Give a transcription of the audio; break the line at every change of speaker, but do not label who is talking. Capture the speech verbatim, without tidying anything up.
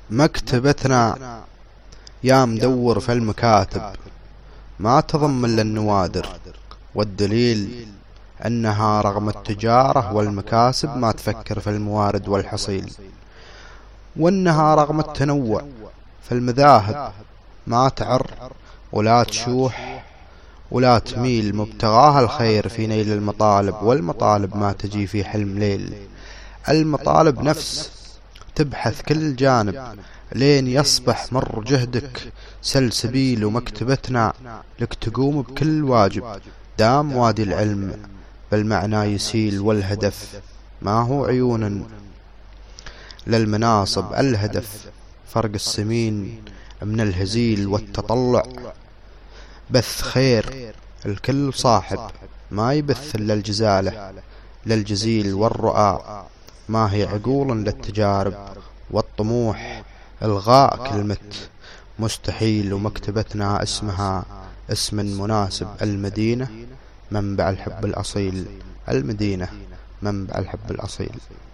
مكتبتنا يا مدور في المكاتب ما تضم إلا النوادر، والدليل أنها رغم التجارة والمكاسب ما تفكر في الموارد والحصيل، وأنها رغم التنوع في المذاهب ما تعر ولا تشوح ولا تميل، مبتغاها الخير في نيل المطالب، والمطالب ما تجي في حلم ليل. المطالب نفس تبحث كل جانب لين يصبح مر جهدك سلسبيل، ومكتبتنا لك تقوم بكل واجب دام وادي العلم بالمعنى يسيل. والهدف ما هو عيون للمناصب، الهدف فرق السمين من الهزيل، والتطلع بث خير الكل صاحب ما يبث إلا الجزالة للجزيل. والرؤى ما هي عقول للتجارب، والطموح إلغاء كلمة مستحيل. ومكتبتنا اسمها اسم مناسب، المدينة منبع الحب الأصيل، المدينة منبع الحب الأصيل.